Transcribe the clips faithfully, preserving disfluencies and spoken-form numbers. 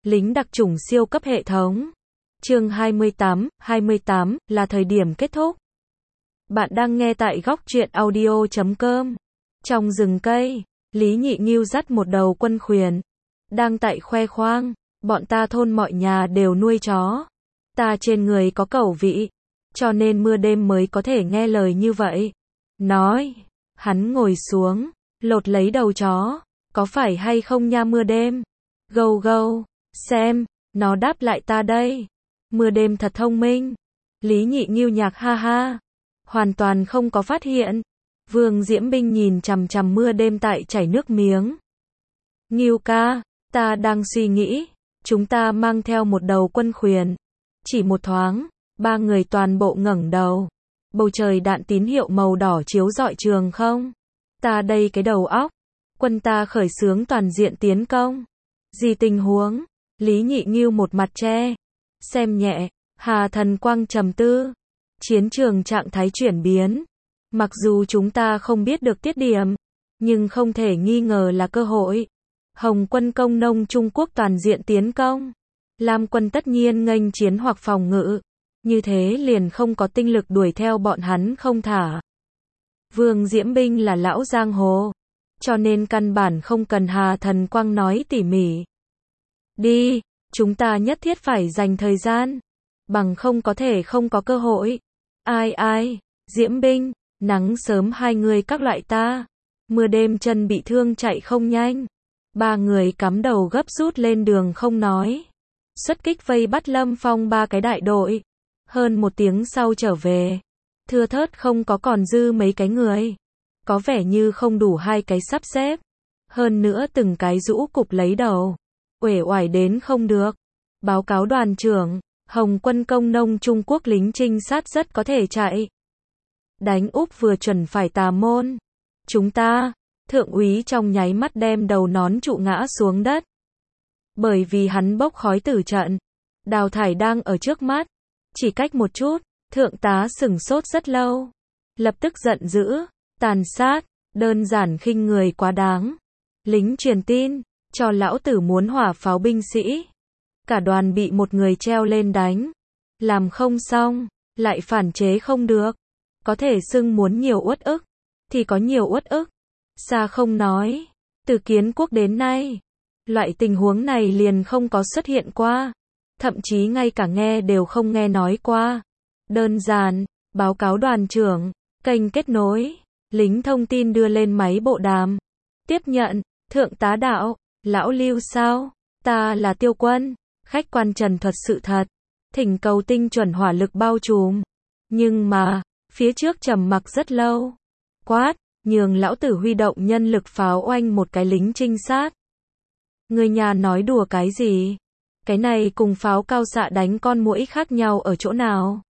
lính đặc chủng siêu cấp hệ thống. Chương hai mươi tám, hai mươi tám là thời điểm kết thúc. Bạn đang nghe tại góc truyện audio chấm com. Trong rừng cây, Lý Nhị Nghiêu dắt một đầu quân khuyển, đang tại khoe khoang, bọn ta thôn mọi nhà đều nuôi chó. Ta trên người có cẩu vị, cho nên mưa đêm mới có thể nghe lời như vậy. Nói, hắn ngồi xuống, lột lấy đầu chó, có phải hay không nha mưa đêm? Gâu gâu, xem, nó đáp lại ta đây. Mưa đêm thật thông minh. Lý Nhị Nghiêu nhạc ha ha, hoàn toàn không có phát hiện. Vương Diễm Binh nhìn chằm chằm mưa đêm tại chảy nước miếng. Nghiêu ca, ta đang suy nghĩ, chúng ta mang theo một đầu quân khuyển. Chỉ một thoáng, ba người toàn bộ ngẩng đầu. Bầu trời đạn tín hiệu màu đỏ chiếu rọi trường không. Ta đây cái đầu óc. Quân ta khởi xướng toàn diện tiến công. Gì tình huống? Lý Nhị Nghiêu một mặt che. Xem nhẹ, Hà Thần Quang trầm tư. Chiến trường trạng thái chuyển biến. Mặc dù chúng ta không biết được tiết điểm, nhưng không thể nghi ngờ là cơ hội. Hồng quân công nông Trung Quốc toàn diện tiến công. Lam quân tất nhiên nghênh chiến hoặc phòng ngự. Như thế liền không có tinh lực đuổi theo bọn hắn không thả. Vương Diễm Binh là lão giang hồ, cho nên căn bản không cần Hà Thần Quang nói tỉ mỉ. Đi, chúng ta nhất thiết phải dành thời gian, bằng không có thể không có cơ hội. Ai ai, Diễm Binh, nắng sớm hai người các loại ta, mưa đêm chân bị thương chạy không nhanh. Ba người cắm đầu gấp rút lên đường không nói. Xuất kích vây bắt Lâm Phong ba cái đại đội. Hơn một tiếng sau trở về, thưa thớt không có còn dư mấy cái người. Có vẻ như không đủ hai cái sắp xếp. Hơn nữa từng cái rũ cục lấy đầu. Uể oải đến không được. Báo cáo đoàn trưởng, Hồng quân công nông Trung Quốc lính trinh sát rất có thể chạy. Đánh úp vừa chuẩn phải tà môn. Chúng ta, thượng úy trong nháy mắt đem đầu nón trụ ngã xuống đất. Bởi vì hắn bốc khói tử trận. Đào thải đang ở trước mắt. Chỉ cách một chút, thượng tá sửng sốt rất lâu. Lập tức giận dữ, tàn sát, đơn giản khinh người quá đáng. Lính truyền tin, cho lão tử muốn hỏa pháo binh sĩ. Cả đoàn bị một người treo lên đánh. Làm không xong, lại phản chế không được. Có thể xưng muốn nhiều uất ức, thì có nhiều uất ức. Xa không nói, từ kiến quốc đến nay, loại tình huống này liền không có xuất hiện qua. Thậm chí ngay cả nghe đều không nghe nói qua. Đơn giản, báo cáo đoàn trưởng, kênh kết nối, lính thông tin đưa lên máy bộ đàm. Tiếp nhận, thượng tá đạo, lão Lưu sao? Ta là Tiêu Quân, khách quan trần thuật sự thật. Thỉnh cầu tinh chuẩn hỏa lực bao trùm. Nhưng mà, phía trước trầm mặc rất lâu. Quát, nhường lão tử huy động nhân lực pháo oanh một cái lính trinh sát. Người nhà nói đùa cái gì? Cái này cùng pháo cao xạ đánh con muỗi khác nhau ở chỗ nào?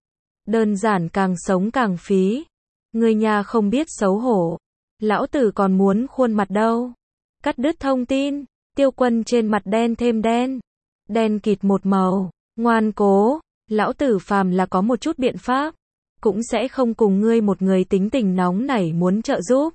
Đơn giản càng sống càng phí. Người nhà không biết xấu hổ. Lão tử còn muốn khuôn mặt đâu. Cắt đứt thông tin. Tiêu Quân trên mặt đen thêm đen. Đen kịt một màu. Ngoan cố. Lão tử phàm là có một chút biện pháp. Cũng sẽ không cùng ngươi một người tính tình nóng nảy muốn trợ giúp.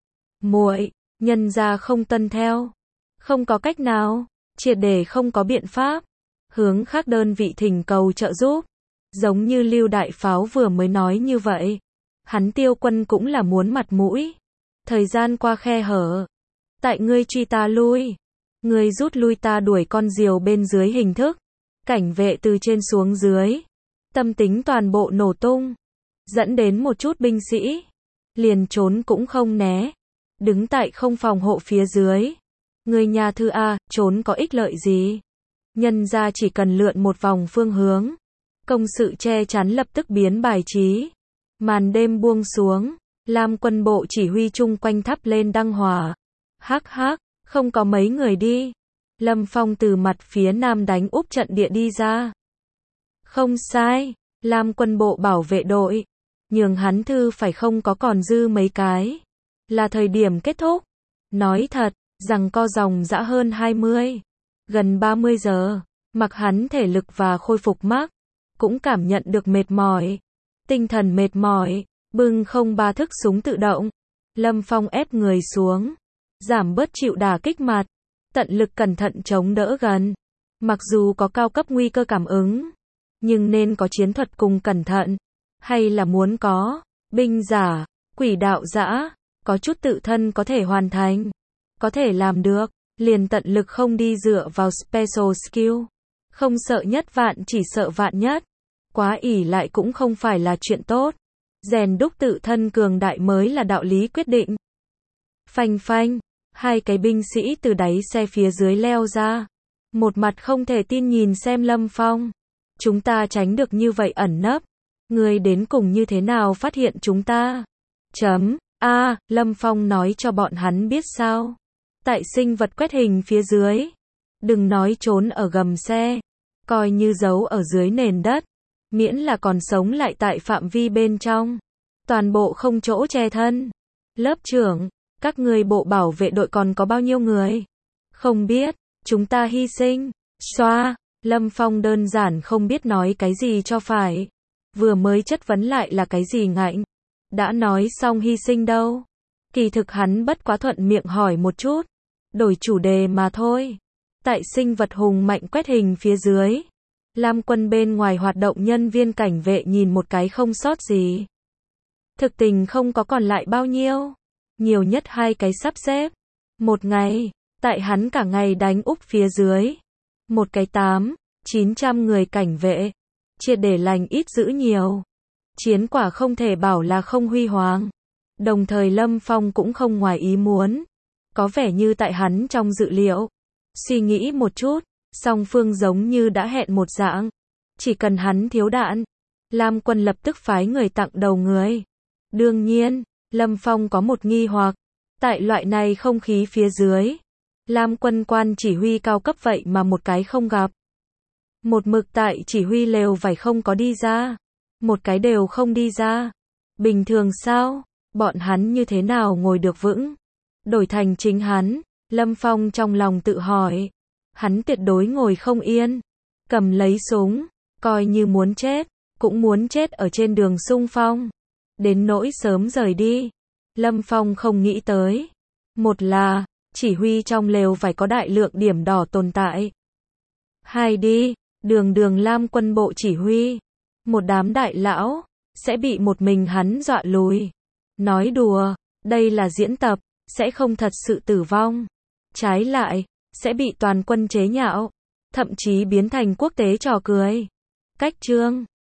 Muội, nhân gia không tuân theo. Không có cách nào. Triệt để không có biện pháp. Hướng khác đơn vị thỉnh cầu trợ giúp. Giống như Lưu Đại Pháo vừa mới nói như vậy. Hắn Tiêu Quân cũng là muốn mặt mũi. Thời gian qua khe hở. Tại ngươi truy ta lui. Ngươi rút lui ta đuổi con diều bên dưới hình thức. Cảnh vệ từ trên xuống dưới. Tâm tính toàn bộ nổ tung. Dẫn đến một chút binh sĩ. Liền trốn cũng không né. Đứng tại không phòng hộ phía dưới. Người nhà thư A, trốn có ích lợi gì? Nhân ra chỉ cần lượn một vòng phương hướng. Công sự che chắn lập tức biến bài trí. Màn đêm buông xuống. Lam quân bộ chỉ huy chung quanh thắp lên đăng hỏa. Hắc hắc, không có mấy người đi. Lâm Phong từ mặt phía nam đánh úp trận địa đi ra. Không sai, Lam quân bộ bảo vệ đội. Nhường hắn thư phải không có còn dư mấy cái. Là thời điểm kết thúc. Nói thật. Rằng co dòng dã hơn hai mươi, gần ba mươi giờ, mặc hắn thể lực và khôi phục mắc, cũng cảm nhận được mệt mỏi, tinh thần mệt mỏi, bưng không ba thức súng tự động. Lâm Phong ép người xuống, giảm bớt chịu đả kích mặt, tận lực cẩn thận chống đỡ gần. Mặc dù có cao cấp nguy cơ cảm ứng, nhưng nên có chiến thuật cùng cẩn thận, hay là muốn có binh giả, quỷ đạo dã, có chút tự thân có thể hoàn thành, có thể làm được, liền tận lực không đi dựa vào special skill. Không sợ nhất vạn chỉ sợ vạn nhất. Quá ỷ lại cũng không phải là chuyện tốt. Rèn đúc tự thân cường đại mới là đạo lý quyết định. Phanh phanh, hai cái binh sĩ từ đáy xe phía dưới leo ra. Một mặt không thể tin nhìn xem Lâm Phong. Chúng ta tránh được như vậy ẩn nấp. Người đến cùng như thế nào phát hiện chúng ta? Chấm, A, Lâm Phong nói cho bọn hắn biết sao. Tại sinh vật quét hình phía dưới. Đừng nói trốn ở gầm xe. Coi như giấu ở dưới nền đất. Miễn là còn sống lại tại phạm vi bên trong. Toàn bộ không chỗ che thân. Lớp trưởng, các người bộ bảo vệ đội còn có bao nhiêu người? Không biết, chúng ta hy sinh. Xoa, Lâm Phong đơn giản không biết nói cái gì cho phải. Vừa mới chất vấn lại là cái gì ngạnh. Đã nói xong hy sinh đâu. Kỳ thực hắn bất quá thuận miệng hỏi một chút. Đổi chủ đề mà thôi. Tại sinh vật hùng mạnh quét hình phía dưới. Lam quân bên ngoài hoạt động nhân viên cảnh vệ nhìn một cái không sót gì. Thực tình không có còn lại bao nhiêu. Nhiều nhất hai cái sắp xếp. Một ngày, tại hắn cả ngày đánh úp phía dưới. Một cái tám, chín trăm người cảnh vệ. Triệt để lành ít giữ nhiều. Chiến quả không thể bảo là không huy hoàng. Đồng thời Lâm Phong cũng không ngoài ý muốn. Có vẻ như tại hắn trong dự liệu. Suy nghĩ một chút, song phương giống như đã hẹn một dạng. Chỉ cần hắn thiếu đạn, Lam quân lập tức phái người tặng đầu người. Đương nhiên, Lâm Phong có một nghi hoặc. Tại loại này không khí phía dưới, Lam quân quan chỉ huy cao cấp vậy mà một cái không gặp. Một mực tại chỉ huy lều vải không có đi ra. Một cái đều không đi ra. Bình thường sao? Bọn hắn như thế nào ngồi được vững? Đổi thành chính hắn, Lâm Phong trong lòng tự hỏi. Hắn tuyệt đối ngồi không yên. Cầm lấy súng, coi như muốn chết, cũng muốn chết ở trên đường xung phong. Đến nỗi sớm rời đi. Lâm Phong không nghĩ tới. Một là, chỉ huy trong lều phải có đại lượng điểm đỏ tồn tại. Hai đi, đường đường Lam quân bộ chỉ huy. Một đám đại lão, sẽ bị một mình hắn dọa lùi. Nói đùa, đây là diễn tập, sẽ không thật sự tử vong. Trái lại, sẽ bị toàn quân chế nhạo, thậm chí biến thành quốc tế trò cười. Cách chương